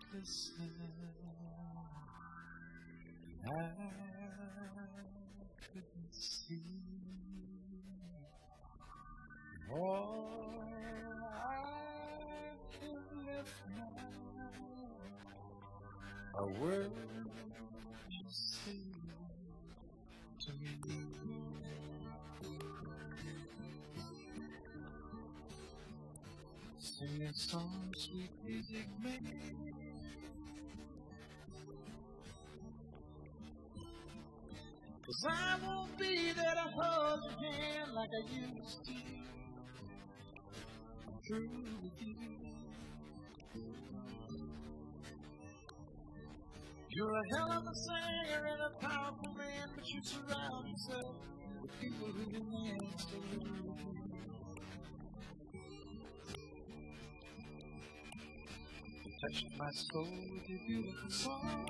listen, I couldn't see all I could live now. A word you say to me. Sing a song, sweet music man. Cause I won't be there to hold your hand like I used to. I'm through with you. You're a hell of a singer and a powerful man, but you surround yourself with people who demand so little of you. You touched my soul with your beautiful song.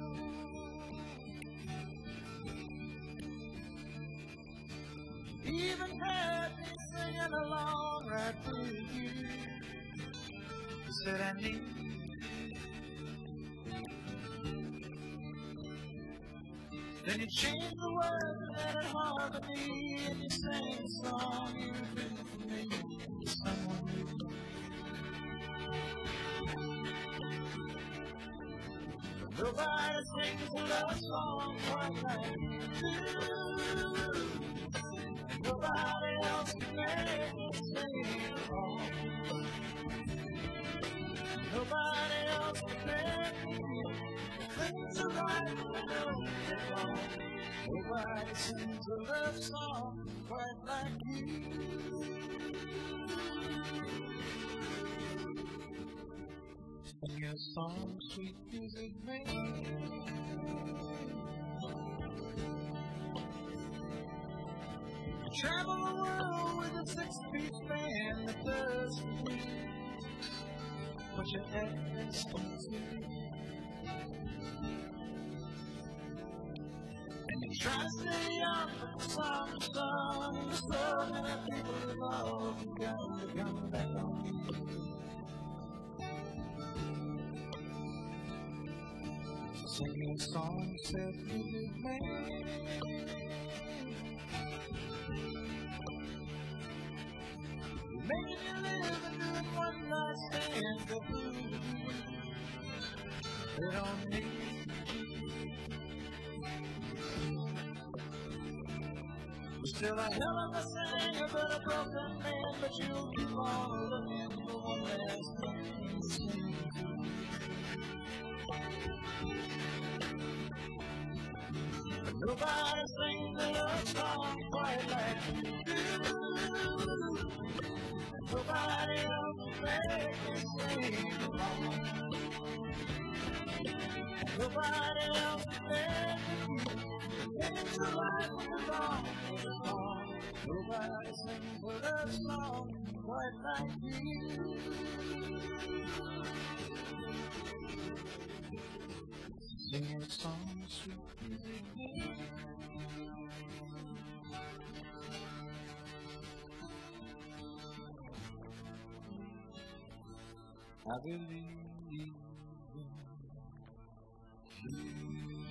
Even had me singing along right through you. You said I need you. Then you changed the words and added harmony, and you sang a song you've written for me to someone new. Nobody sings a love song quite like you do. Nobody else can make me sing along. Nobody else can make me things are right when I know they're wrong. Nobody sings a love song quite like you. Sing a song, sweet music man. Travel the world with a 6-piece band that does for me what your ex don't do. And you try to stay young, but the summer sun and the sun and the people who love you got to come back on you. Sing a song, said music man. Making you live and doing one night stand for food. They don't need you. You're still a hell of a singer, but a broken man. But you'll keep on looking for one last thing to sing. But nobody sings a love song quite like you do. Nobody else can make me sing along. Nobody else can make me things are right when the wrong is wrong. Nobody sings a love song quite like you. Sing a song, sweet music man. I believe in you.